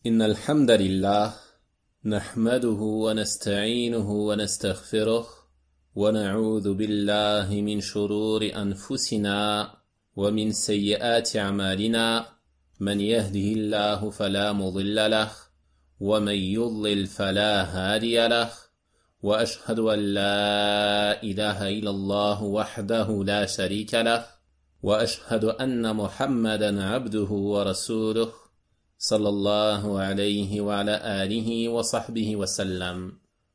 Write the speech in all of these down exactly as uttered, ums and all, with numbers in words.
إن الحمد لله نحمده ونستعينه ونستغفره ونعوذ بالله من شرور أنفسنا ومن سيئات أعمالنا من يهده الله فلا مضل له ومن يضلل فلا هادي له وأشهد أن لا إله إلا الله وحده لا شريك له وأشهد أن محمدا عبده ورسوله صلى الله عليه وعلى آله وصحبه وسلم.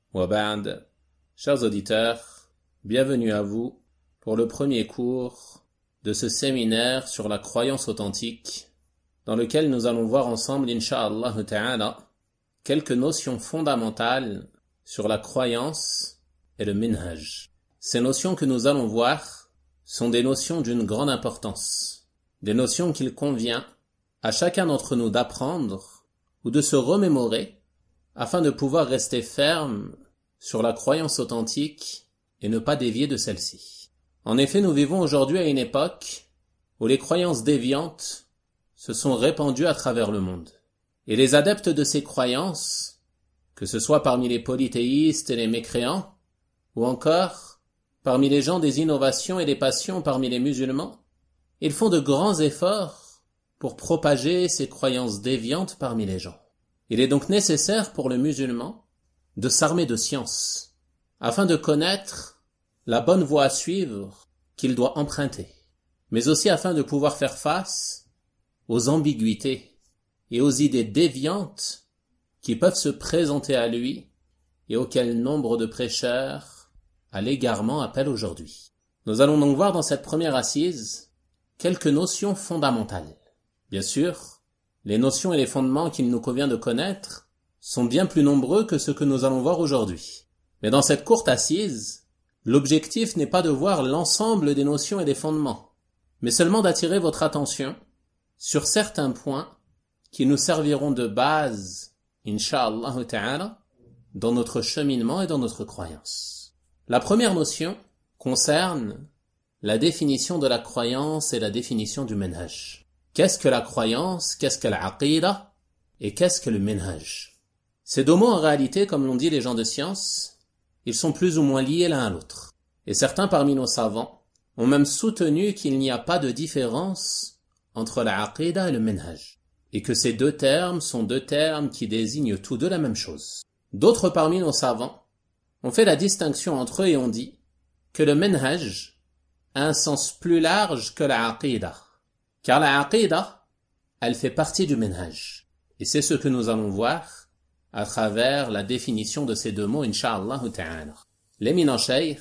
وبعد. Chers auditeurs, bienvenue à vous pour le premier cours de ce séminaire sur la croyance authentique, dans lequel nous allons voir ensemble, incha'Allah ta'ala, quelques notions fondamentales sur la croyance et le minhaj. Ces notions que nous allons voir sont des notions d'une grande importance, des notions qu'il convient à chacun d'entre nous d'apprendre ou de se remémorer afin de pouvoir rester ferme sur la croyance authentique et ne pas dévier de celle-ci. En effet, nous vivons aujourd'hui à une époque où les croyances déviantes se sont répandues à travers le monde. Et les adeptes de ces croyances, que ce soit parmi les polythéistes et les mécréants, ou encore parmi les gens des innovations et des passions parmi les musulmans, ils font de grands efforts pour propager ces croyances déviantes parmi les gens. Il est donc nécessaire pour le musulman de s'armer de science, afin de connaître la bonne voie à suivre qu'il doit emprunter, mais aussi afin de pouvoir faire face aux ambiguïtés et aux idées déviantes qui peuvent se présenter à lui et auxquelles nombre de prêcheurs à l'égarement appellent aujourd'hui. Nous allons donc voir dans cette première assise quelques notions fondamentales. Bien sûr, les notions et les fondements qu'il nous convient de connaître sont bien plus nombreux que ce que nous allons voir aujourd'hui. Mais dans cette courte assise, l'objectif n'est pas de voir l'ensemble des notions et des fondements, mais seulement d'attirer votre attention sur certains points qui nous serviront de base, incha'Allah ta'ala, dans notre cheminement et dans notre croyance. La première notion concerne la définition de la croyance et la définition du minhaj. Qu'est-ce que la croyance, qu'est-ce que l'aqida et qu'est-ce que le minhaj? Ces deux mots en réalité, comme l'ont dit les gens de science, ils sont plus ou moins liés l'un à l'autre. Et certains parmi nos savants ont même soutenu qu'il n'y a pas de différence entre l'aqida et le minhaj, et que ces deux termes sont deux termes qui désignent tous deux la même chose. D'autres parmi nos savants ont fait la distinction entre eux et ont dit que le minhaj a un sens plus large que l'aqida. Car la aqida, elle fait partie du minhaj. Et c'est ce que nous allons voir à travers la définition de ces deux mots, incha'Allah ta'ala. L'éminent cheikh,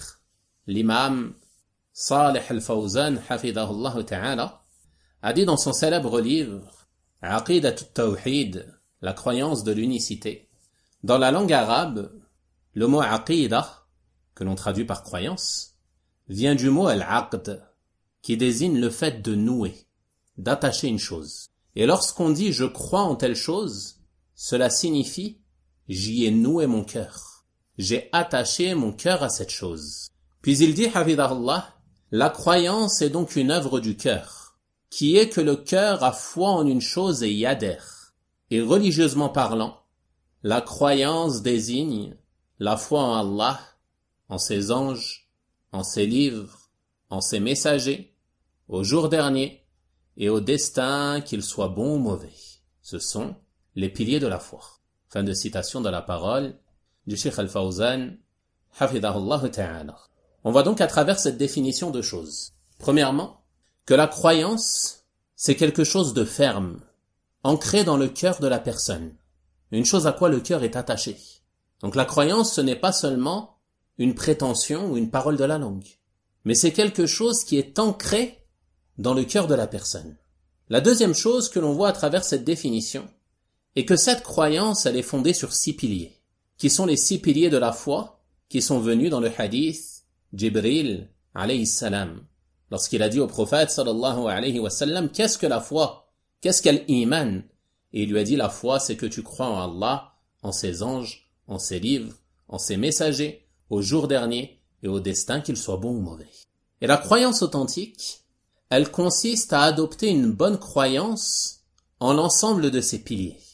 l'imam Salih al-Fawzan, hafidahullah ta'ala, a dit dans son célèbre livre, Aqidat al-Tawhid, la croyance de l'unicité. Dans la langue arabe, le mot aqida, que l'on traduit par croyance, vient du mot al-aqd, qui désigne le fait de nouer, d'attacher une chose. Et lorsqu'on dit « je crois en telle chose », cela signifie « j'y ai noué mon cœur ». J'ai attaché mon cœur à cette chose. Puis il dit, hafidahullah, la croyance est donc une œuvre du cœur, qui est que le cœur a foi en une chose et y adhère. Et religieusement parlant, la croyance désigne la foi en Allah, en ses anges, en ses livres, en ses messagers, au jour dernier, et au destin, qu'il soit bon ou mauvais. Ce sont les piliers de la foi. Fin de citation de la parole du Cheikh Al-Fawzan, hafidahullah ta'ala. On voit donc à travers cette définition deux choses. Premièrement, que la croyance, c'est quelque chose de ferme, ancré dans le cœur de la personne. Une chose à quoi le cœur est attaché. Donc la croyance, ce n'est pas seulement une prétention ou une parole de la langue, mais c'est quelque chose qui est ancré dans le cœur de la personne. La deuxième chose que l'on voit à travers cette définition est que cette croyance, elle est fondée sur six piliers, qui sont les six piliers de la foi, qui sont venus dans le hadith Jibril, alayhi salam, lorsqu'il a dit au prophète, sallallahu alayhi wa sallam, qu'est-ce que la foi? Qu'est-ce qu'elle iman? Et il lui a dit, la foi, c'est que tu crois en Allah, en ses anges, en ses livres, en ses messagers, au jour dernier et au destin, qu'il soit bon ou mauvais. Et la croyance authentique, elle consiste à adopter une bonne croyance en l'ensemble de ses piliers.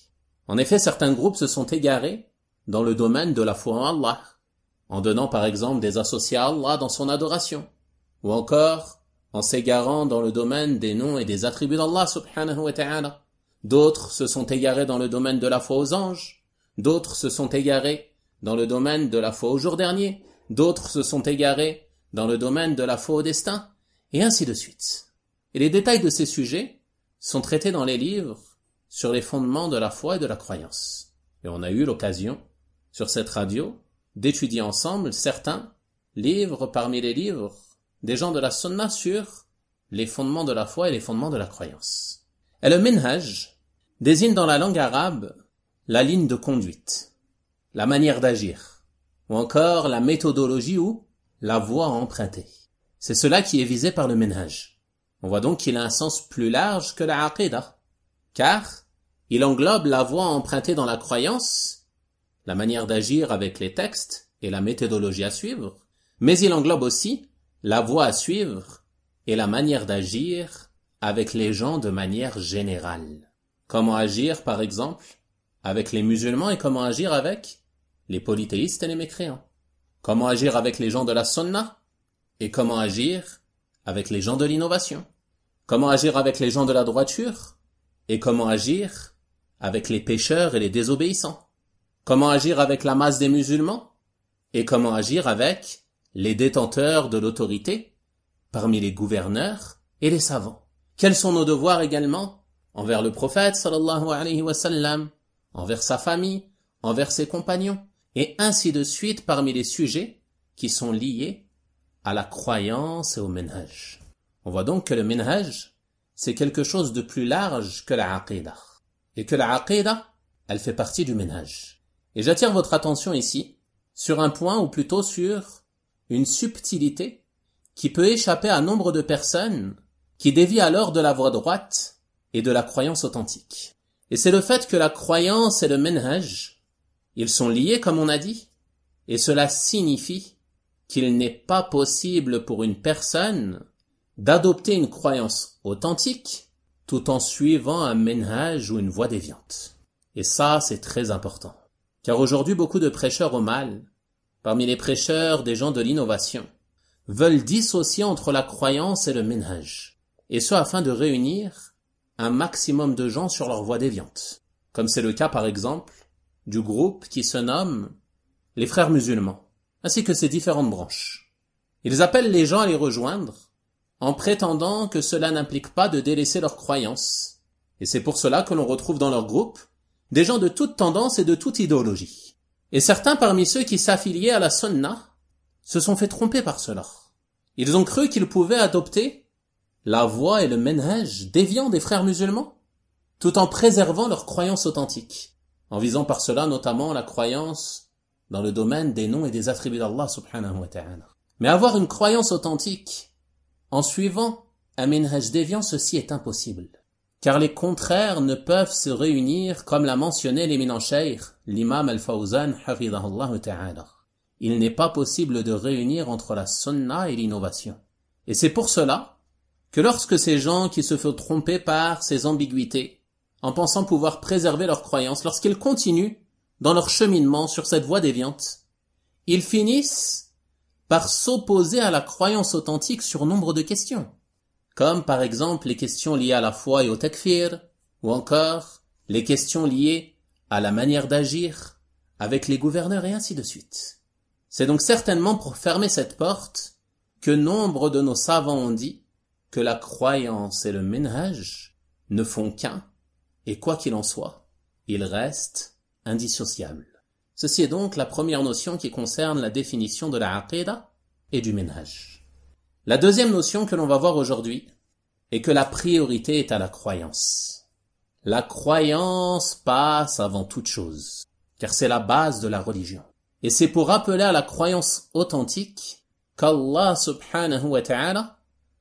En effet, certains groupes se sont égarés dans le domaine de la foi en Allah, en donnant par exemple des associés à Allah dans son adoration, ou encore en s'égarant dans le domaine des noms et des attributs d'Allah subhanahu wa ta'ala. D'autres se sont égarés dans le domaine de la foi aux anges, d'autres se sont égarés dans le domaine de la foi au jour dernier, d'autres se sont égarés dans le domaine de la foi au destin, et ainsi de suite. Et les détails de ces sujets sont traités dans les livres sur les fondements de la foi et de la croyance. Et on a eu l'occasion, sur cette radio, d'étudier ensemble certains livres parmi les livres des gens de la sunna sur les fondements de la foi et les fondements de la croyance. Et le minhaj désigne dans la langue arabe la ligne de conduite, la manière d'agir, ou encore la méthodologie ou la voie à emprunter. C'est cela qui est visé par le minhaj. On voit donc qu'il a un sens plus large que la aqidah, car il englobe la voie à emprunter dans la croyance, la manière d'agir avec les textes et la méthodologie à suivre, mais il englobe aussi la voie à suivre et la manière d'agir avec les gens de manière générale. Comment agir, par exemple, avec les musulmans et comment agir avec les polythéistes et les mécréants. Comment agir avec les gens de la sunna et comment agir avec les gens de l'innovation. Comment agir avec les gens de la droiture et comment agir avec les pécheurs et les désobéissants. Comment agir avec la masse des musulmans et comment agir avec les détenteurs de l'autorité parmi les gouverneurs et les savants. Quels sont nos devoirs également envers le prophète sallallahu alayhi wa sallam, envers sa famille, envers ses compagnons, et ainsi de suite parmi les sujets qui sont liés à la croyance et au minhaj. On voit donc que le minhaj, c'est quelque chose de plus large que la aqidah. Et que la aqidah, elle fait partie du minhaj. Et j'attire votre attention ici sur un point, ou plutôt sur une subtilité qui peut échapper à nombre de personnes qui dévient alors de la voie droite et de la croyance authentique. Et c'est le fait que la croyance et le minhaj, ils sont liés comme on a dit, et cela signifie qu'il n'est pas possible pour une personne d'adopter une croyance authentique tout en suivant un minhaj ou une voie déviante. Et ça, c'est très important. Car aujourd'hui, beaucoup de prêcheurs au mal, parmi les prêcheurs des gens de l'innovation, veulent dissocier entre la croyance et le minhaj, et ce afin de réunir un maximum de gens sur leur voie déviante. Comme c'est le cas par exemple du groupe qui se nomme les frères musulmans, ainsi que ses différentes branches. Ils appellent les gens à les rejoindre en prétendant que cela n'implique pas de délaisser leurs croyances. Et c'est pour cela que l'on retrouve dans leur groupe des gens de toute tendance et de toute idéologie. Et certains parmi ceux qui s'affiliaient à la sunna se sont fait tromper par cela. Ils ont cru qu'ils pouvaient adopter la voie et le minhaj déviant des frères musulmans, tout en préservant leurs croyances authentiques, en visant par cela notamment la croyance dans le domaine des noms et des attributs d'Allah subhanahu wa ta'ala. Mais avoir une croyance authentique en suivant un minhaj déviant, ceci est impossible. Car les contraires ne peuvent se réunir comme l'a mentionné l'éminent cheikh, l'imam al-Fawzan, hafidahullah ta'ala. Il n'est pas possible de réunir entre la sunna et l'innovation. Et c'est pour cela que lorsque ces gens qui se font tromper par ces ambiguïtés, en pensant pouvoir préserver leurs croyances, lorsqu'ils continuent dans leur cheminement sur cette voie déviante, ils finissent par s'opposer à la croyance authentique sur nombre de questions, comme par exemple les questions liées à la foi et au takfir, ou encore les questions liées à la manière d'agir avec les gouverneurs et ainsi de suite. C'est donc certainement pour fermer cette porte que nombre de nos savants ont dit que la croyance et le minhaj ne font qu'un, et quoi qu'il en soit, ils restent indissociables. Ceci est donc la première notion qui concerne la définition de la aqidah et du minhaj. La deuxième notion que l'on va voir aujourd'hui est que la priorité est à la croyance. La croyance passe avant toute chose, car c'est la base de la religion. Et c'est pour appeler à la croyance authentique qu'Allah subhanahu wa ta'ala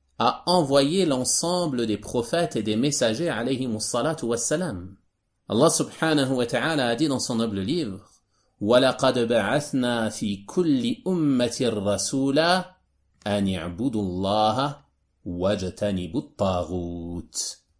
a envoyé l'ensemble des prophètes et des messagers alayhimus salatu wassalam. Allah subhanahu wa ta'ala a dit dans son noble livre وَلَقَدْ بَعَثْنَا فِي كُلِّ أُمَّةٍ رَسُولًا أَنِ اعْبُدُوا اللَّهَ وَاجْتَنِبُوا الطَّاغُوتَ.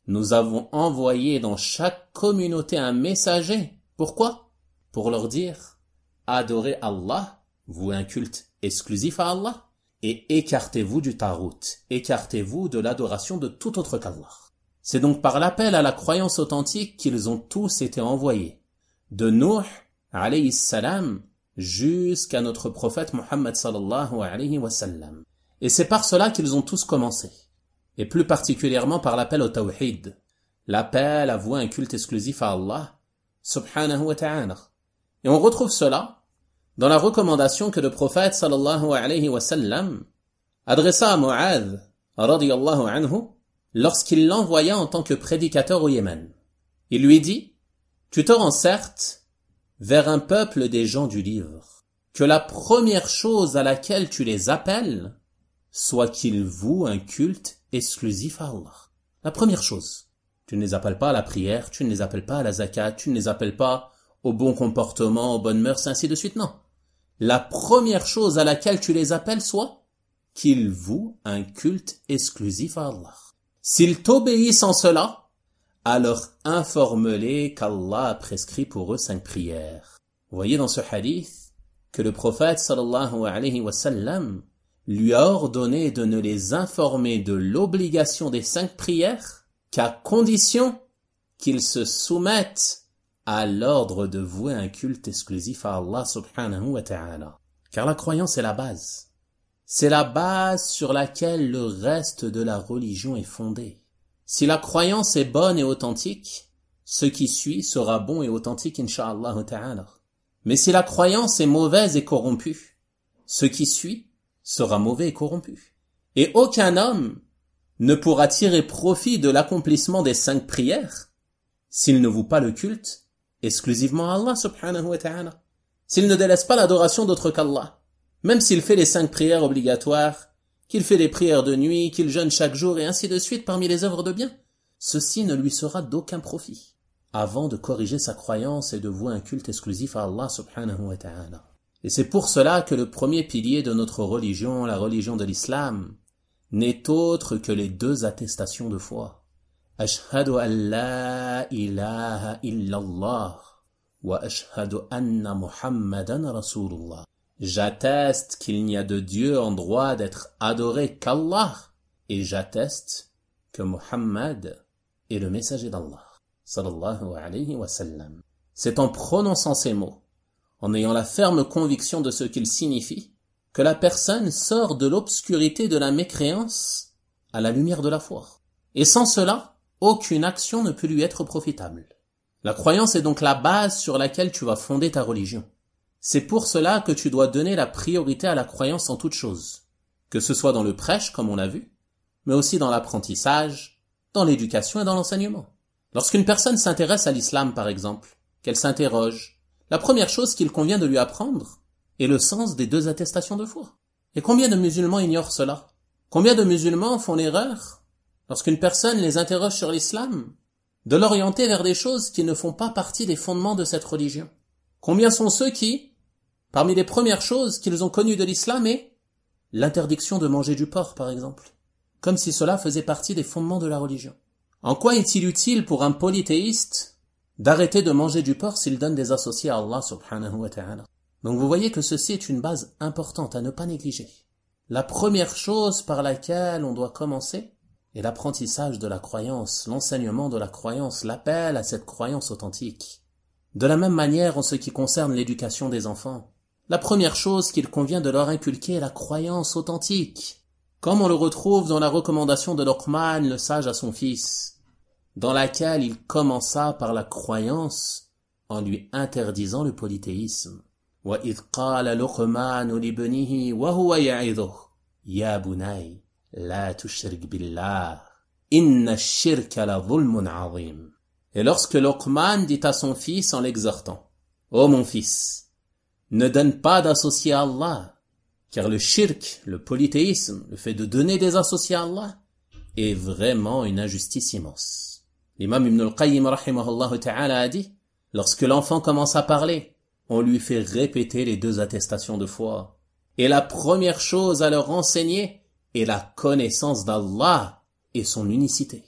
Nous avons envoyé dans chaque communauté un messager. Pourquoi? Pour leur dire, adorez Allah, vouez un culte exclusif à Allah, et écartez-vous du tarout, écartez-vous de l'adoration de tout autre qu'Allah. C'est donc par l'appel à la croyance authentique qu'ils ont tous été envoyés, de Nuh, alayhi salam, jusqu'à notre prophète Muhammad sallallahu alayhi wa sallam. Et c'est par cela qu'ils ont tous commencé, et plus particulièrement par l'appel au tawhid, l'appel à vouer un culte exclusif à Allah, subhanahu wa ta'ala. Et on retrouve cela dans la recommandation que le prophète sallallahu alayhi wa sallam adressa à Mu'adh radiyallahu anhu lorsqu'il l'envoya en tant que prédicateur au Yémen. Il lui dit, tu te rends certes vers un peuple des gens du livre, que la première chose à laquelle tu les appelles soit qu'ils vouent un culte exclusif à Allah. La première chose. Tu ne les appelles pas à la prière, tu ne les appelles pas à la zakat, tu ne les appelles pas au bon comportement, aux bonnes mœurs, ainsi de suite, non. La première chose à laquelle tu les appelles soit qu'ils vouent un culte exclusif à Allah. S'ils t'obéissent en cela, alors informe-les qu'Allah a prescrit pour eux cinq prières. Vous voyez dans ce hadith que le prophète sallallahu alayhi wa sallam lui a ordonné de ne les informer de l'obligation des cinq prières qu'à condition qu'ils se soumettent à l'ordre de vouer un culte exclusif à Allah subhanahu wa ta'ala. Car la croyance est la base. C'est la base sur laquelle le reste de la religion est fondé. Si la croyance est bonne et authentique, ce qui suit sera bon et authentique, incha'Allah ta'ala. Mais si la croyance est mauvaise et corrompue, ce qui suit sera mauvais et corrompu. Et aucun homme ne pourra tirer profit de l'accomplissement des cinq prières s'il ne voue pas le culte exclusivement à Allah subhanahu wa ta'ala. S'il ne délaisse pas l'adoration d'autre qu'Allah, même s'il fait les cinq prières obligatoires, qu'il fait les prières de nuit, qu'il jeûne chaque jour et ainsi de suite parmi les œuvres de bien, ceci ne lui sera d'aucun profit avant de corriger sa croyance et de vouer un culte exclusif à Allah subhanahu wa ta'ala. Et c'est pour cela que le premier pilier de notre religion, la religion de l'islam, n'est autre que les deux attestations de foi. Ashhadu an la ilaha illallah wa ashhadu anna Muhammadan Rasulullah. J'atteste qu'il n'y a de Dieu en droit d'être adoré qu'Allah, et j'atteste que Muhammad est le messager d'Allah, sallallahu alayhi wa sallam. C'est en prononçant ces mots, en ayant la ferme conviction de ce qu'ils signifient, que la personne sort de l'obscurité de la mécréance à la lumière de la foi. Et sans cela, aucune action ne peut lui être profitable. La croyance est donc la base sur laquelle tu vas fonder ta religion. C'est pour cela que tu dois donner la priorité à la croyance en toute chose, que ce soit dans le prêche, comme on l'a vu, mais aussi dans l'apprentissage, dans l'éducation et dans l'enseignement. Lorsqu'une personne s'intéresse à l'islam, par exemple, qu'elle s'interroge, la première chose qu'il convient de lui apprendre est le sens des deux attestations de foi. Et combien de musulmans ignorent cela? Combien de musulmans font l'erreur, lorsqu'une personne les interroge sur l'islam, de l'orienter vers des choses qui ne font pas partie des fondements de cette religion? Combien sont ceux qui, parmi les premières choses qu'ils ont connues de l'islam, est l'interdiction de manger du porc, par exemple, comme si cela faisait partie des fondements de la religion? En quoi est-il utile pour un polythéiste d'arrêter de manger du porc s'il donne des associés à Allah subhanahu wa ta'ala? Donc vous voyez que ceci est une base importante à ne pas négliger. La première chose par laquelle on doit commencer est l'apprentissage de la croyance, l'enseignement de la croyance, l'appel à cette croyance authentique. De la même manière en ce qui concerne l'éducation des enfants, la première chose qu'il convient de leur inculquer est la croyance authentique, comme on le retrouve dans la recommandation de Luqman, le sage à son fils, dans laquelle il commença par la croyance en lui interdisant le polythéisme. وَإِذْ قَالَ لُقْمَانُ لِابْنِهِ وَهُوَ يَعِظُهُ يَا بُنَيَّ لَا تُشْرِكْ بِاللَّهِ إِنَّ الشِّرْكَ لَظُلْمٌ عَظِيمٌ. Et lorsque Luqman dit à son fils en l'exhortant, « Ô mon fils, ne donne pas d'associés à Allah, car le shirk, le polythéisme, le fait de donner des associés à Allah, est vraiment une injustice immense. » L'imam Ibn al-Qayyim rahimahullah ta'ala a dit, lorsque l'enfant commence à parler, on lui fait répéter les deux attestations de foi. Et la première chose à leur enseigner est la connaissance d'Allah et son unicité.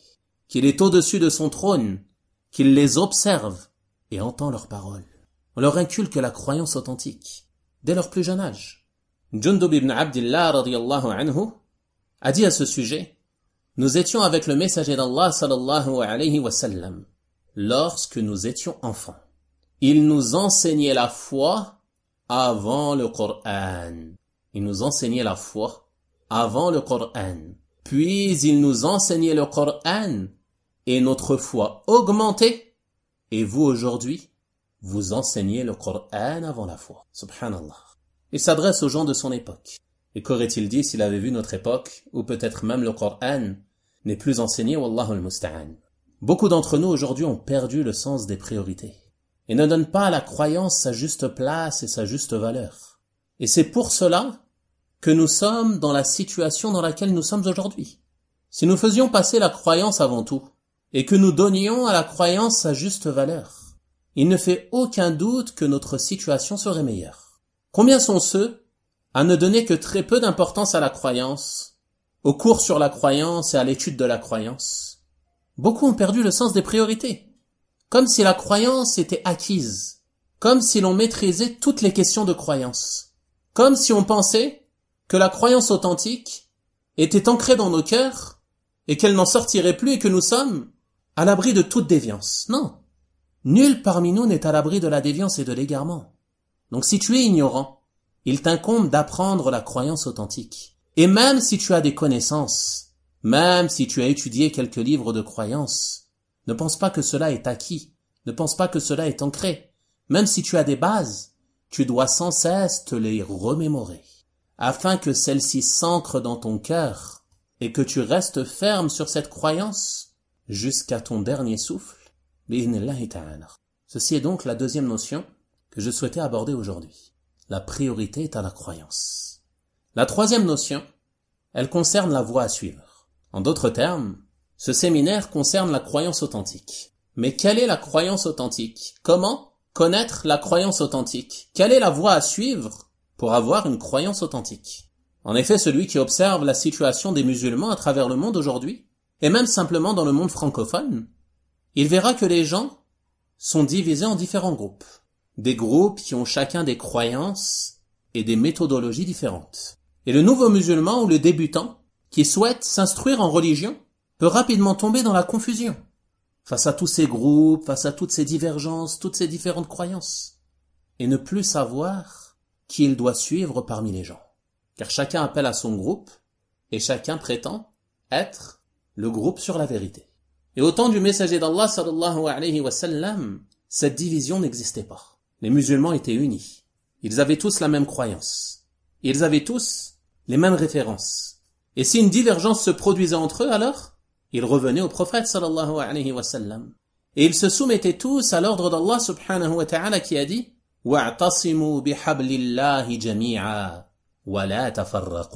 qu'il est au-dessus de son trône, qu'il les observe et entend leurs paroles. On leur inculque la croyance authentique dès leur plus jeune âge. Jundub ibn Abdillah radiyallahu anhu a dit à ce sujet: nous étions avec le messager d'Allah sallallahu alayhi wa sallam lorsque nous étions enfants. Il nous enseignait la foi avant le Coran. Il nous enseignait la foi avant le Coran. Puis il nous enseignait le Coran et notre foi augmentait. Et vous aujourd'hui, vous enseignez le Coran avant la foi. Subhanallah. Il s'adresse aux gens de son époque. Et qu'aurait-il dit s'il avait vu notre époque, ou peut-être même le Coran, n'est plus enseigné, wallahu al-musta'an. Beaucoup d'entre nous aujourd'hui ont perdu le sens des priorités et ne donnent pas à la croyance sa juste place et sa juste valeur. Et c'est pour cela que nous sommes dans la situation dans laquelle nous sommes aujourd'hui. Si nous faisions passer la croyance avant tout, et que nous donnions à la croyance sa juste valeur, il ne fait aucun doute que notre situation serait meilleure. Combien sont ceux à ne donner que très peu d'importance à la croyance, aux cours sur la croyance et à l'étude de la croyance? Beaucoup ont perdu le sens des priorités, comme si la croyance était acquise, comme si l'on maîtrisait toutes les questions de croyance, comme si on pensait que la croyance authentique était ancrée dans nos cœurs et qu'elle n'en sortirait plus et que nous sommes à l'abri de toute déviance. Non, nul parmi nous n'est à l'abri de la déviance et de l'égarement. Donc si tu es ignorant, il t'incombe d'apprendre la croyance authentique. Et même si tu as des connaissances, même si tu as étudié quelques livres de croyance, ne pense pas que cela est acquis, ne pense pas que cela est ancré. Même si tu as des bases, tu dois sans cesse te les remémorer, afin que celles-ci s'ancrent dans ton cœur et que tu restes ferme sur cette croyance jusqu'à ton dernier souffle. Bi'idhnillahi ta'ala. Ceci est donc la deuxième notion que je souhaitais aborder aujourd'hui. La priorité est à la croyance. La troisième notion, elle concerne la voie à suivre. En d'autres termes, ce séminaire concerne la croyance authentique. Mais quelle est la croyance authentique? Comment connaître la croyance authentique? Quelle est la voie à suivre pour avoir une croyance authentique? En effet, celui qui observe la situation des musulmans à travers le monde aujourd'hui, et même simplement dans le monde francophone, il verra que les gens sont divisés en différents groupes. Des groupes qui ont chacun des croyances et des méthodologies différentes. Et le nouveau musulman ou le débutant qui souhaite s'instruire en religion peut rapidement tomber dans la confusion face à tous ces groupes, face à toutes ces divergences, toutes ces différentes croyances, et ne plus savoir qui il doit suivre parmi les gens. Car chacun appelle à son groupe et chacun prétend être le groupe sur la vérité. Et au temps du messager d'Allah sallallahu alayhi wa sallam, cette division n'existait pas. Les musulmans étaient unis. Ils avaient tous la même croyance. Ils avaient tous les mêmes références. Et si une divergence se produisait entre eux, alors, ils revenaient au prophète sallallahu alayhi wa sallam. Et ils se soumettaient tous à l'ordre d'Allah subhanahu wa ta'ala qui a dit « Wa'tasimu bihablillahi jami'a, wa la tafarraqu »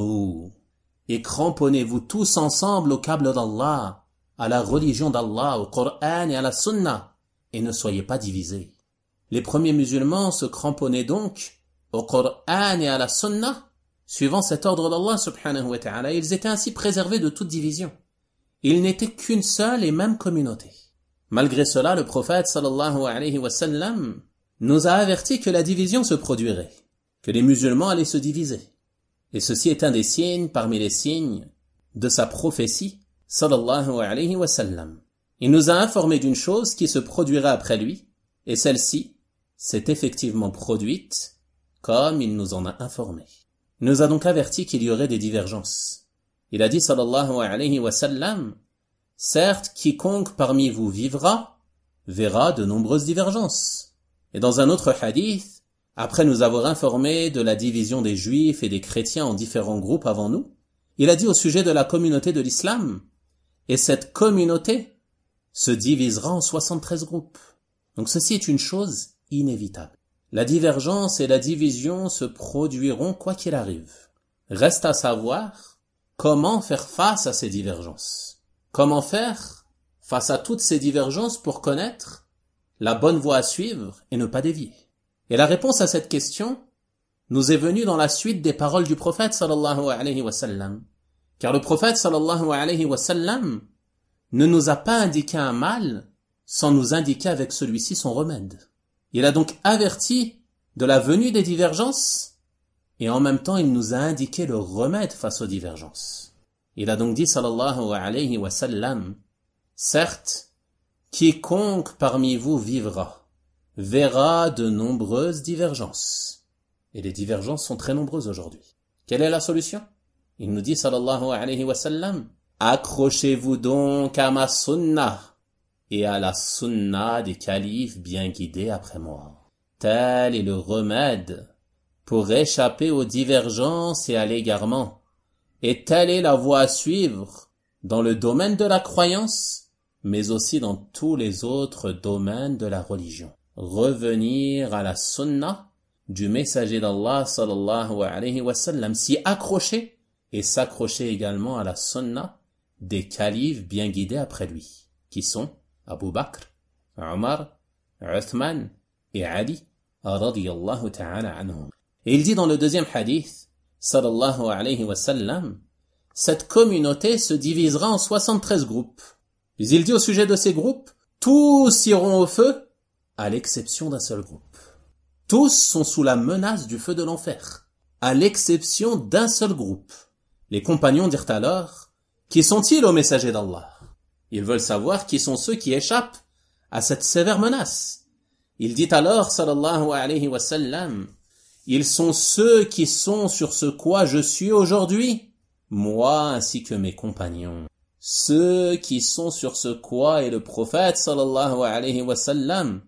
et cramponnez-vous tous ensemble au câble d'Allah, à la religion d'Allah, au Coran et à la Sunna, et ne soyez pas divisés. Les premiers musulmans se cramponnaient donc au Coran et à la Sunna, suivant cet ordre d'Allah subhanahu wa ta'ala. Ils étaient ainsi préservés de toute division. Ils n'étaient qu'une seule et même communauté. Malgré cela, le prophète sallallahu alayhi wa sallam nous a averti que la division se produirait, que les musulmans allaient se diviser. Et ceci est un des signes parmi les signes de sa prophétie sallallahu alayhi wa sallam. Il nous a informé d'une chose qui se produira après lui, et celle-ci s'est effectivement produite comme il nous en a informé. Il nous a donc averti qu'il y aurait des divergences. Il a dit sallallahu alayhi wa sallam, certes, quiconque parmi vous vivra, verra de nombreuses divergences. Et dans un autre hadith, après nous avoir informé de la division des juifs et des chrétiens en différents groupes avant nous, il a dit au sujet de la communauté de l'islam, et cette communauté se divisera en soixante-treize groupes. Donc ceci est une chose inévitable. La divergence et la division se produiront quoi qu'il arrive. Reste à savoir comment faire face à ces divergences. Comment faire face à toutes ces divergences pour connaître la bonne voie à suivre et ne pas dévier. Et la réponse à cette question nous est venue dans la suite des paroles du prophète sallallahu alayhi wa sallam. Car le prophète sallallahu alayhi wa sallam ne nous a pas indiqué un mal sans nous indiquer avec celui-ci son remède. Il a donc averti de la venue des divergences et en même temps il nous a indiqué le remède face aux divergences. Il a donc dit sallallahu alayhi wa sallam, certes, quiconque parmi vous vivra verra de nombreuses divergences. Et les divergences sont très nombreuses aujourd'hui. Quelle est la solution? Il nous dit sallallahu alayhi wa sallam, accrochez-vous donc à ma sunnah et à la sunnah des califes bien guidés après moi. Tel est le remède pour échapper aux divergences et à l'égarement. Et telle est la voie à suivre dans le domaine de la croyance, mais aussi dans tous les autres domaines de la religion. Revenir à la sunnah du messager d'Allah sallallahu alayhi wa sallam, s'y accrocher et s'accrocher également à la sunnah des califes bien guidés après lui, qui sont Abu Bakr, Omar, Uthman et Ali radiyallahu ta'ala anhum. Et il dit dans le deuxième hadith, sallallahu alayhi wa sallam, cette communauté se divisera en soixante-treize groupes. Puis il dit au sujet de ces groupes, tous iront au feu, à l'exception d'un seul groupe. Tous sont sous la menace du feu de l'enfer, à l'exception d'un seul groupe. Les compagnons dirent alors, qui sont-ils au messager d'Allah? Ils veulent savoir qui sont ceux qui échappent à cette sévère menace. Il dit alors, sallallahu alayhi wa sallam, ils sont ceux qui sont sur ce quoi je suis aujourd'hui, moi ainsi que mes compagnons. Ceux qui sont sur ce quoi est le prophète, sallallahu alayhi wa sallam,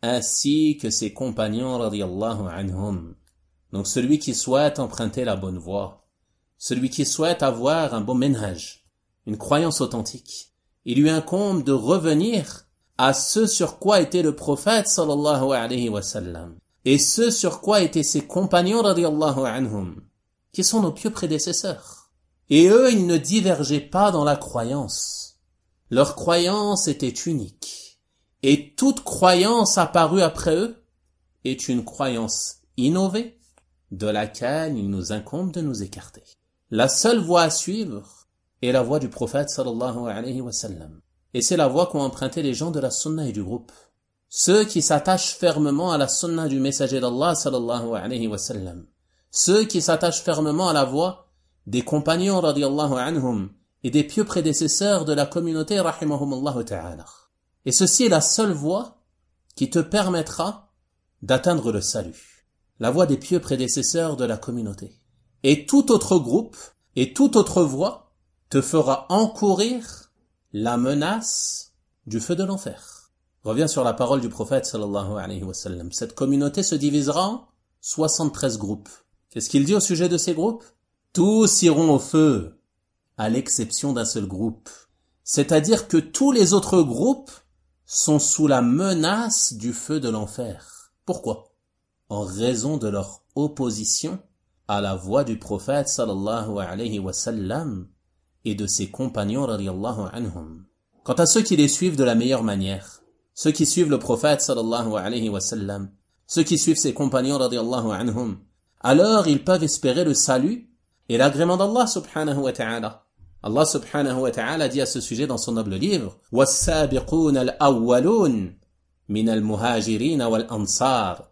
ainsi que ses compagnons, radiyallahu anhum. Donc celui qui souhaite emprunter la bonne voie, celui qui souhaite avoir un bon ménage, une croyance authentique, il lui incombe de revenir à ce sur quoi était le prophète sallallahu alayhi wa sallam et ce sur quoi étaient ses compagnons radiyallahu anhum, qui sont nos pieux prédécesseurs. Et eux, ils ne divergeaient pas dans la croyance. Leur croyance était unique. Et toute croyance apparue après eux est une croyance innovée de laquelle il nous incombe de nous écarter. La seule voie à suivre est la voie du prophète sallallahu alayhi wa sallam. Et c'est la voie qu'ont emprunté les gens de la sunna et du groupe. Ceux qui s'attachent fermement à la sunna du messager d'Allah sallallahu alayhi wa sallam. Ceux qui s'attachent fermement à la voie des compagnons radiyallahu anhum et des pieux prédécesseurs de la communauté rahimahumullah ta'ala. Et ceci est la seule voie qui te permettra d'atteindre le salut. La voie des pieux prédécesseurs de la communauté. Et tout autre groupe et toute autre voie te fera encourir la menace du feu de l'enfer. Reviens sur la parole du prophète sallallahu alayhi wa sallam. Cette communauté se divisera en soixante-treize groupes. Qu'est-ce qu'il dit au sujet de ces groupes? Tous iront au feu, à l'exception d'un seul groupe. C'est-à-dire que tous les autres groupes sont sous la menace du feu de l'enfer. Pourquoi? En raison de leur opposition à la voie du prophète sallallahu alayhi wa sallam et de ses compagnons radiyallahu anhum. Quant à ceux qui les suivent de la meilleure manière, ceux qui suivent le prophète sallallahu alayhi wa sallam, ceux qui suivent ses compagnons radiyallahu anhum, alors ils peuvent espérer le salut et l'agrément d'Allah subhanahu wa ta'ala. Allah subhanahu wa ta'ala dit à ce sujet dans son noble livre, وَالسَّابِقُونَ الْأَوَّلُونَ مِنَ الْمُهَاجِرِينَ وَالْأَنصَارِ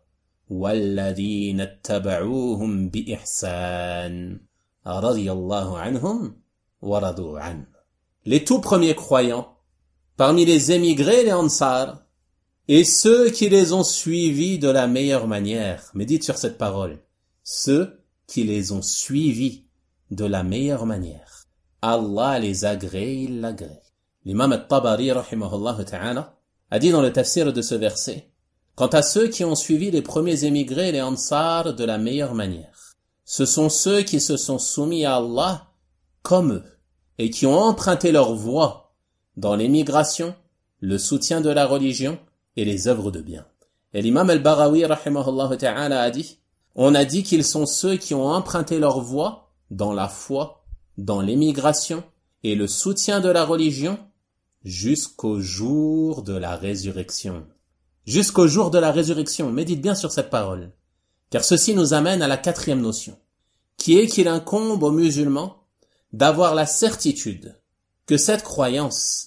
وَالَّذِينَ اتَّبَعُوهُمْ بِإِحْسَانٍ رَضِيَ اللَّهُ عَنْهُمْ وَرَضُوا عَنْهُ. Les tout premiers croyants, parmi les émigrés, les Ansar, et ceux qui les ont suivis de la meilleure manière. Médite sur cette parole. Ceux qui les ont suivis de la meilleure manière. Allah les agrée, il l'agrée. L'imam al-Tabari, rahimahullah ta'ala, a dit dans le tafsir de ce verset, quant à ceux qui ont suivi les premiers émigrés, les Ansar, de la meilleure manière, ce sont ceux qui se sont soumis à Allah comme eux, et qui ont emprunté leur voie dans l'émigration, le soutien de la religion et les œuvres de bien. Et l'imam al-Barawi, rahimahullah ta'ala, a dit, on a dit qu'ils sont ceux qui ont emprunté leur voie dans la foi, dans l'émigration et le soutien de la religion jusqu'au jour de la résurrection. Jusqu'au jour de la résurrection. Médite bien sur cette parole. Car ceci nous amène à la quatrième notion, qui est qu'il incombe aux musulmans d'avoir la certitude que cette croyance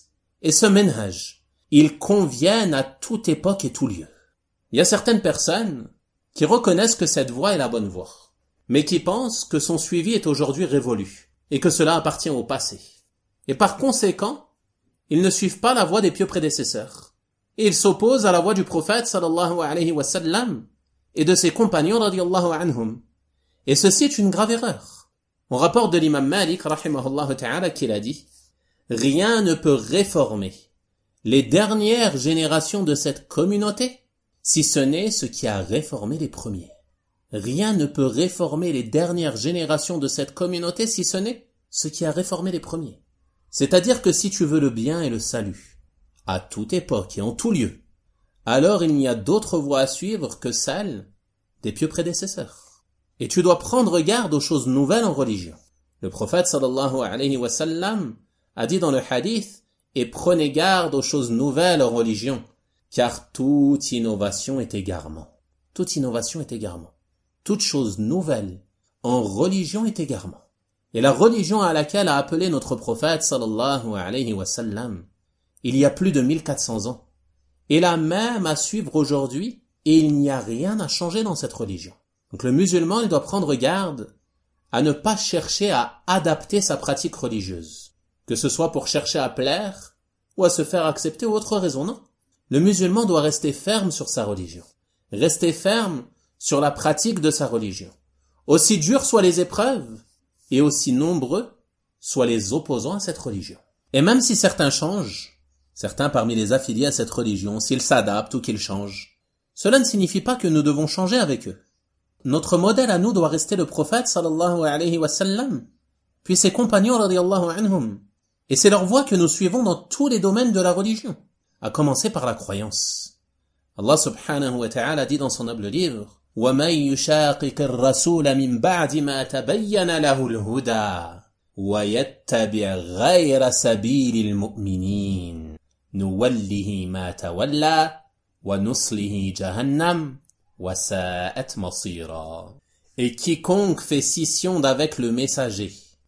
et ce minhaj, ils conviennent à toute époque et tout lieu. Il y a certaines personnes qui reconnaissent que cette voie est la bonne voie, mais qui pensent que son suivi est aujourd'hui révolu, et que cela appartient au passé. Et par conséquent, ils ne suivent pas la voie des pieux prédécesseurs. Et ils s'opposent à la voie du prophète sallallahu alayhi wa sallam et de ses compagnons radiyallahu anhum. Et ceci est une grave erreur. On rapporte de l'imam Malik rahimahullah ta'ala qu'il a dit: rien ne peut réformer les dernières générations de cette communauté si ce n'est ce qui a réformé les premiers. Rien ne peut réformer les dernières générations de cette communauté si ce n'est ce qui a réformé les premiers. C'est-à-dire que si tu veux le bien et le salut, à toute époque et en tout lieu, alors il n'y a d'autre voie à suivre que celle des pieux prédécesseurs. Et tu dois prendre garde aux choses nouvelles en religion. Le prophète sallallahu alayhi wa sallam a dit dans le hadith: et prenez garde aux choses nouvelles en religion, car toute innovation est égarement. Toute innovation est égarement. Toute chose nouvelle en religion est égarement. Et la religion à laquelle a appelé notre prophète sallallahu alayhi wa sallam, il y a plus de mille quatre cents ans, est la même à suivre aujourd'hui, et il n'y a rien à changer dans cette religion. Donc le musulman, il doit prendre garde à ne pas chercher à adapter sa pratique religieuse, que ce soit pour chercher à plaire ou à se faire accepter ou autre raison, non. Le musulman doit rester ferme sur sa religion, rester ferme sur la pratique de sa religion. Aussi dures soient les épreuves, et aussi nombreux soient les opposants à cette religion. Et même si certains changent, certains parmi les affiliés à cette religion, s'ils s'adaptent ou qu'ils changent, cela ne signifie pas que nous devons changer avec eux. Notre modèle à nous doit rester le prophète sallallahu alayhi wa sallam, puis ses compagnons radiyallahu anhum. Et c'est leur voie que nous suivons dans tous les domaines de la religion, à commencer par la croyance. Allah subhanahu wa ta'ala dit dans son noble livre: وَمَنْ يُشَاقِقِ الرَّسُولَ مِنْ بَعْدِ مَا تَبَيَّنَ لَهُ الْهُدَى وَيَتَّبِعْ غَيْرَ سَبِيلِ الْمُؤْمِنِينَ نُوَلِّهِ مَا تَوَلَّى وَنُصْلِهِ جَهَنَّمَ وَسَاءَتْ مَصِيرًا. Et quiconque fait scission d'avec le messager,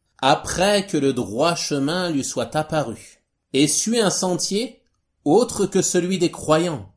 après que le droit chemin lui soit apparu, et suit un sentier autre que celui des croyants,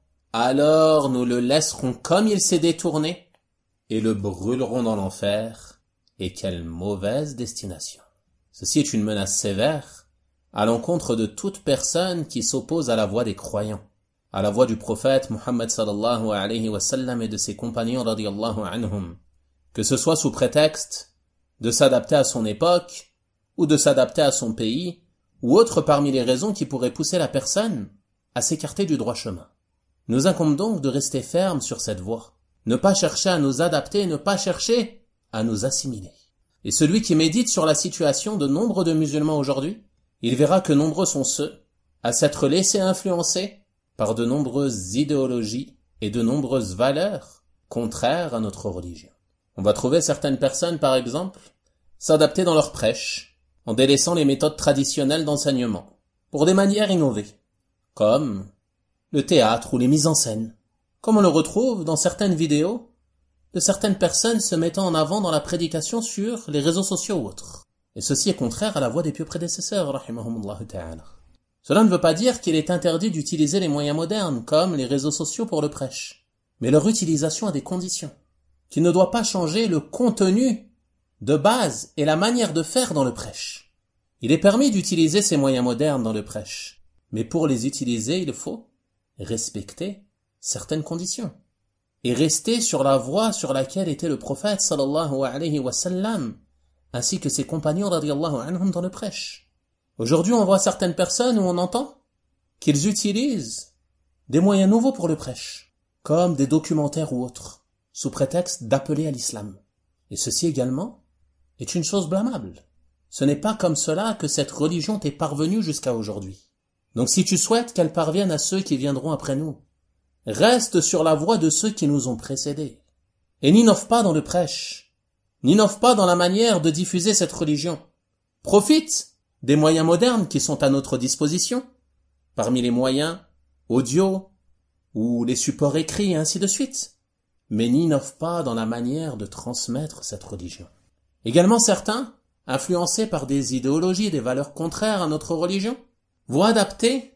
alors nous le laisserons comme il s'est détourné, et le brûlerons dans l'enfer, et quelle mauvaise destination. Ceci est une menace sévère à l'encontre de toute personne qui s'oppose à la voie des croyants, à la voie du prophète Muhammad sallallahu alayhi wa sallam et de ses compagnons radiyallahu anhum, que ce soit sous prétexte de s'adapter à son époque, ou de s'adapter à son pays, ou autre parmi les raisons qui pourraient pousser la personne à s'écarter du droit chemin. Nous incombe donc de rester fermes sur cette voie, ne pas chercher à nous adapter, ne pas chercher à nous assimiler. Et celui qui médite sur la situation de nombre de musulmans aujourd'hui, il verra que nombreux sont ceux à s'être laissés influencer par de nombreuses idéologies et de nombreuses valeurs contraires à notre religion. On va trouver certaines personnes, par exemple, s'adapter dans leur prêche, en délaissant les méthodes traditionnelles d'enseignement, pour des manières innovées, comme le théâtre ou les mises en scène, comme on le retrouve dans certaines vidéos de certaines personnes se mettant en avant dans la prédication sur les réseaux sociaux ou autres. Et ceci est contraire à la voie des pieux prédécesseurs, rahimahumullah ta'ala. Cela ne veut pas dire qu'il est interdit d'utiliser les moyens modernes, comme les réseaux sociaux pour le prêche, mais leur utilisation a des conditions, qui ne doit pas changer le contenu de base et la manière de faire dans le prêche. Il est permis d'utiliser ces moyens modernes dans le prêche, mais pour les utiliser, il faut respecter certaines conditions et rester sur la voie sur laquelle était le prophète sallallahu alayhi wa sallam ainsi que ses compagnons radiyallahu anhum dans le prêche. Aujourd'hui, on voit certaines personnes où on entend qu'ils utilisent des moyens nouveaux pour le prêche, comme des documentaires ou autres, sous prétexte d'appeler à l'islam. Et ceci également est une chose blâmable. Ce n'est pas comme cela que cette religion t'est parvenue jusqu'à aujourd'hui. Donc si tu souhaites qu'elle parvienne à ceux qui viendront après nous, reste sur la voie de ceux qui nous ont précédés. Et n'innove pas dans le prêche, n'innove pas dans la manière de diffuser cette religion. Profite des moyens modernes qui sont à notre disposition, parmi les moyens audio ou les supports écrits et ainsi de suite. Mais n'innove pas dans la manière de transmettre cette religion. Également certains, influencés par des idéologies, des valeurs contraires à notre religion, vont adapter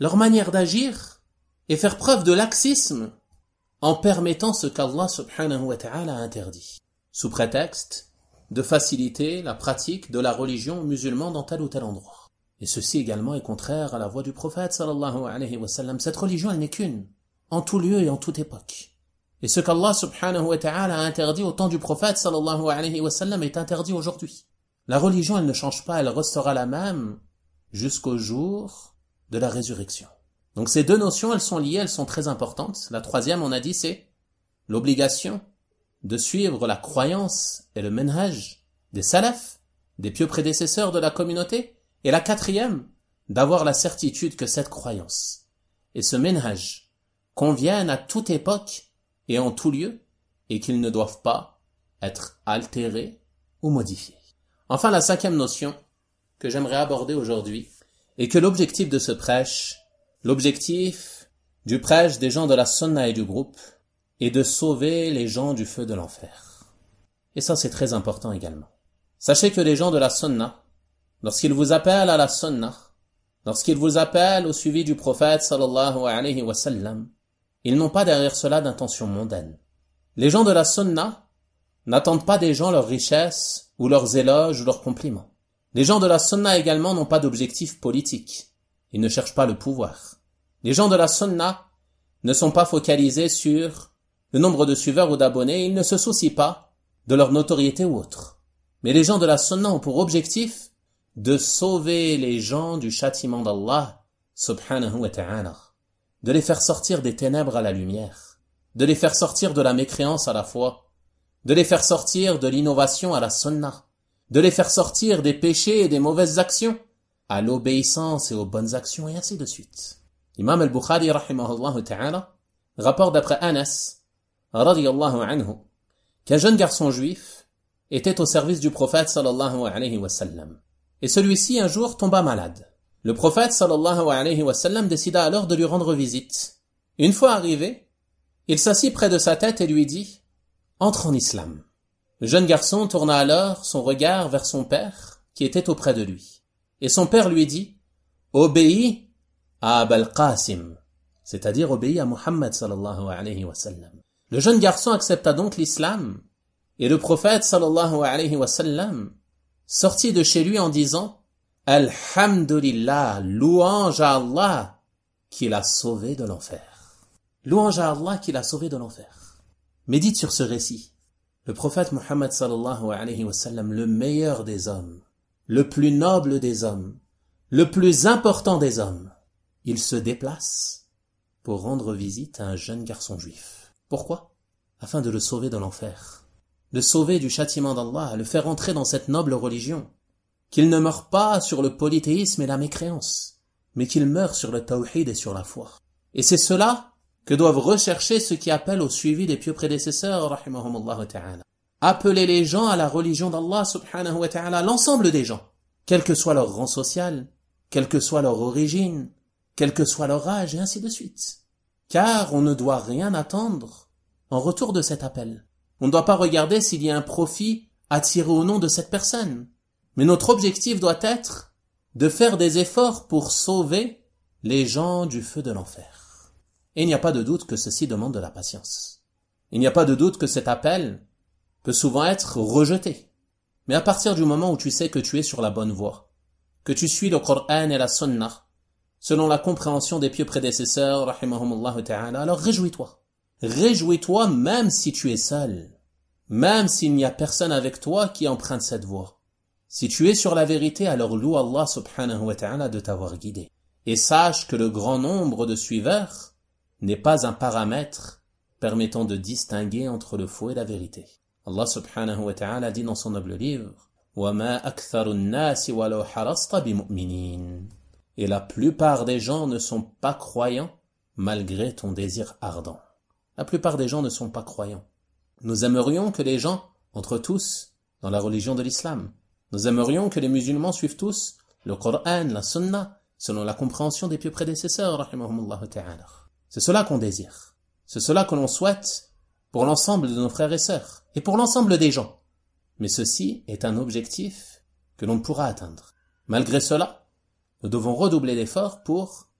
leur manière d'agir et faire preuve de laxisme en permettant ce qu'Allah subhanahu wa ta'ala a interdit, sous prétexte de faciliter la pratique de la religion musulmane dans tel ou tel endroit. Et ceci également est contraire à la voie du prophète sallallahu alayhi wa sallam. Cette religion, elle n'est qu'une, en tout lieu et en toute époque. Et ce qu'Allah subhanahu wa ta'ala a interdit au temps du prophète sallallahu alayhi wa sallam est interdit aujourd'hui. La religion, elle ne change pas, elle restera la même jusqu'au jour de la résurrection. Donc ces deux notions, elles sont liées, elles sont très importantes. La troisième, on a dit, c'est l'obligation de suivre la croyance et le manhaj des salafs, des pieux prédécesseurs de la communauté. Et la quatrième, d'avoir la certitude que cette croyance et ce manhaj conviennent à toute époque et en tout lieu, et qu'ils ne doivent pas être altérés ou modifiés. Enfin, la cinquième notion que j'aimerais aborder aujourd'hui est que l'objectif de ce prêche, l'objectif du prêche des gens de la sunna et du groupe, est de sauver les gens du feu de l'enfer. Et ça, c'est très important également. Sachez que les gens de la sunna, lorsqu'ils vous appellent à la sunna, lorsqu'ils vous appellent au suivi du prophète sallallahu alayhi wa sallam, ils n'ont pas derrière cela d'intention mondaine. Les gens de la sunna n'attendent pas des gens leurs richesses ou leurs éloges ou leurs compliments. Les gens de la sunna également n'ont pas d'objectif politique. Ils ne cherchent pas le pouvoir. Les gens de la sunna ne sont pas focalisés sur le nombre de suiveurs ou d'abonnés, ils ne se soucient pas de leur notoriété ou autre. Mais les gens de la sunna ont pour objectif de sauver les gens du châtiment d'Allah subhanahu wa ta'ala, de les faire sortir des ténèbres à la lumière, de les faire sortir de la mécréance à la foi, de les faire sortir de l'innovation à la sunna, de les faire sortir des péchés et des mauvaises actions à l'obéissance et aux bonnes actions, et ainsi de suite. Imam al-Bukhari rahimahullah ta'ala rapporte d'après Anas radiyallahu anhu qu'un jeune garçon juif était au service du prophète sallallahu alayhi wa sallam. Et celui-ci un jour tomba malade. Le prophète sallallahu alayhi wa sallam décida alors de lui rendre visite. Une fois arrivé, il s'assit près de sa tête et lui dit « Entre en islam ». Le jeune garçon tourna alors son regard vers son père qui était auprès de lui. Et son père lui dit « Obéis à Abul Qasim », c'est-à-dire obéis à Muhammad sallallahu alayhi wa sallam. Le jeune garçon accepta donc l'islam et le prophète sallallahu alayhi wa sallam sortit de chez lui en disant « Alhamdulillah, louange à Allah qui l'a sauvé de l'enfer. » Louange à Allah qui l'a sauvé de l'enfer. Médite sur ce récit. Le prophète Muhammad sallallahu alayhi wa sallam, le meilleur des hommes, le plus noble des hommes, le plus important des hommes, il se déplace pour rendre visite à un jeune garçon juif. Pourquoi? Afin de le sauver de l'enfer, le sauver du châtiment d'Allah, le faire entrer dans cette noble religion, qu'il ne meure pas sur le polythéisme et la mécréance, mais qu'il meure sur le tawhid et sur la foi. Et c'est cela que doivent rechercher ceux qui appellent au suivi des pieux prédécesseurs, rahimahumullah ta'ala. Appeler les gens à la religion d'Allah subhanahu wa ta'ala, l'ensemble des gens, quel que soit leur rang social, quelle que soit leur origine, quel que soit leur âge, et ainsi de suite. Car on ne doit rien attendre en retour de cet appel. On ne doit pas regarder s'il y a un profit à tirer au nom de cette personne. Mais notre objectif doit être de faire des efforts pour sauver les gens du feu de l'enfer. Et il n'y a pas de doute que ceci demande de la patience. Il n'y a pas de doute que cet appel peut souvent être rejeté. Mais à partir du moment où tu sais que tu es sur la bonne voie, que tu suis le Coran et la Sunna, selon la compréhension des pieux prédécesseurs, rahimahumullah ta'ala, alors réjouis-toi. Réjouis-toi même si tu es seul, même s'il n'y a personne avec toi qui emprunte cette voie. Si tu es sur la vérité, alors loue Allah subhanahu wa ta'ala de t'avoir guidé. Et sache que le grand nombre de suiveurs n'est pas un paramètre permettant de distinguer entre le faux et la vérité. Allah subhanahu wa ta'ala dit dans son noble livre وَمَا أَكْثَرُ النَّاسِ وَلَوْ حَرَصْتَ بِمُؤْمِنِينَ. Et la plupart des gens ne sont pas croyants malgré ton désir ardent. La plupart des gens ne sont pas croyants. Nous aimerions que les gens entrent tous dans la religion de l'islam. Nous aimerions que les musulmans suivent tous le Coran, la Sunna, selon la compréhension des pieux prédécesseurs, rahimahumullah ta'ala. C'est cela qu'on désire. C'est cela que l'on souhaite pour l'ensemble de nos frères et sœurs, et pour l'ensemble des gens. Mais ceci est un objectif que l'on ne pourra atteindre. Malgré cela, nous devons redoubler d'efforts pour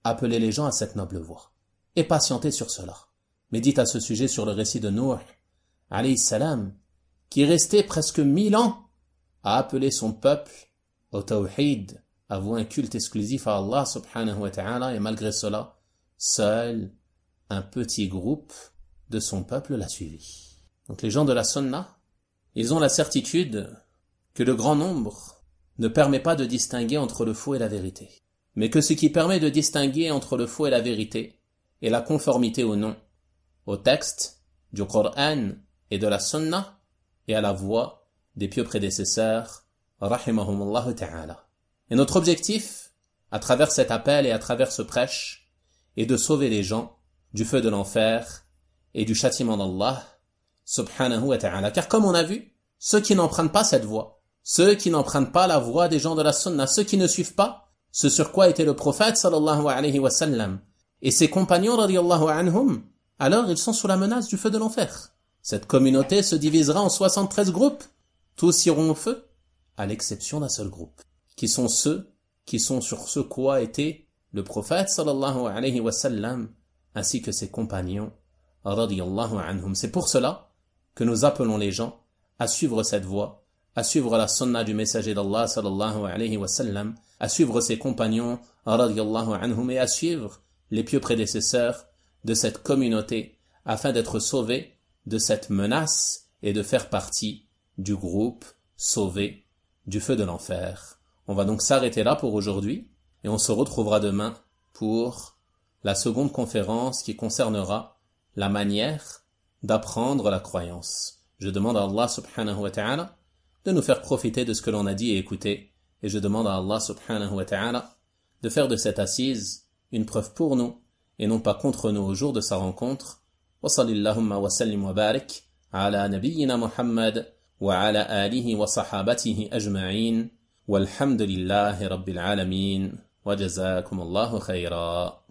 appelez les gens à cette noble voie. Et patientez sur cela. Médite à ce sujet sur le récit de Nuh, alayhi salam, qui est resté presque mille ans à appeler son peuple au tawhid, à vouer un culte exclusif à Allah subhanahu wa ta'ala, et malgré cela, seul un petit groupe de son peuple l'a suivi. Donc les gens de la sunna, ils ont la certitude que le grand nombre ne permet pas de distinguer entre le faux et la vérité, mais que ce qui permet de distinguer entre le faux et la vérité est la conformité ou non au texte du Coran et de la sunna et à la voie des pieux prédécesseurs, rahimahumullah ta'ala. Et notre objectif, à travers cet appel et à travers ce prêche, est de sauver les gens du feu de l'enfer et du châtiment d'Allah, subhanahu wa ta'ala. Car comme on a vu, ceux qui n'empruntent pas cette voie, ceux qui n'empruntent pas la voie des gens de la sunna, ceux qui ne suivent pas ce sur quoi était le prophète sallallahu alayhi wa sallam et ses compagnons radiyallahu anhum, alors ils sont sous la menace du feu de l'enfer. Cette communauté se divisera en soixante-treize groupes. Tous iront au feu, à l'exception d'un seul groupe, qui sont ceux qui sont sur ce quoi était le prophète sallallahu alayhi wa sallam ainsi que ses compagnons radiyallahu anhum. C'est pour cela que nous appelons les gens à suivre cette voie, à suivre la sunna du messager d'Allah sallallahu alayhi wa sallam, à suivre ses compagnons radiyallahu anhum et à suivre les pieux prédécesseurs de cette communauté afin d'être sauvés de cette menace et de faire partie du groupe sauvé du feu de l'enfer. On va donc s'arrêter là pour aujourd'hui et on se retrouvera demain pour la seconde conférence qui concernera la manière d'apprendre la croyance. Je demande à Allah subhanahu wa ta'ala de nous faire profiter de ce que l'on a dit et écouté, et je demande à Allah subhanahu wa ta'ala de faire de cette assise une preuve pour nous et non pas contre nous au jour de sa rencontre. Wa sallallahu wa sallim wa barik ala nabiyyina Muhammad wa ala alihi wa sahabatihi ajma'in walhamdulillahi rabbil alamin wa jazakumullahu khayra.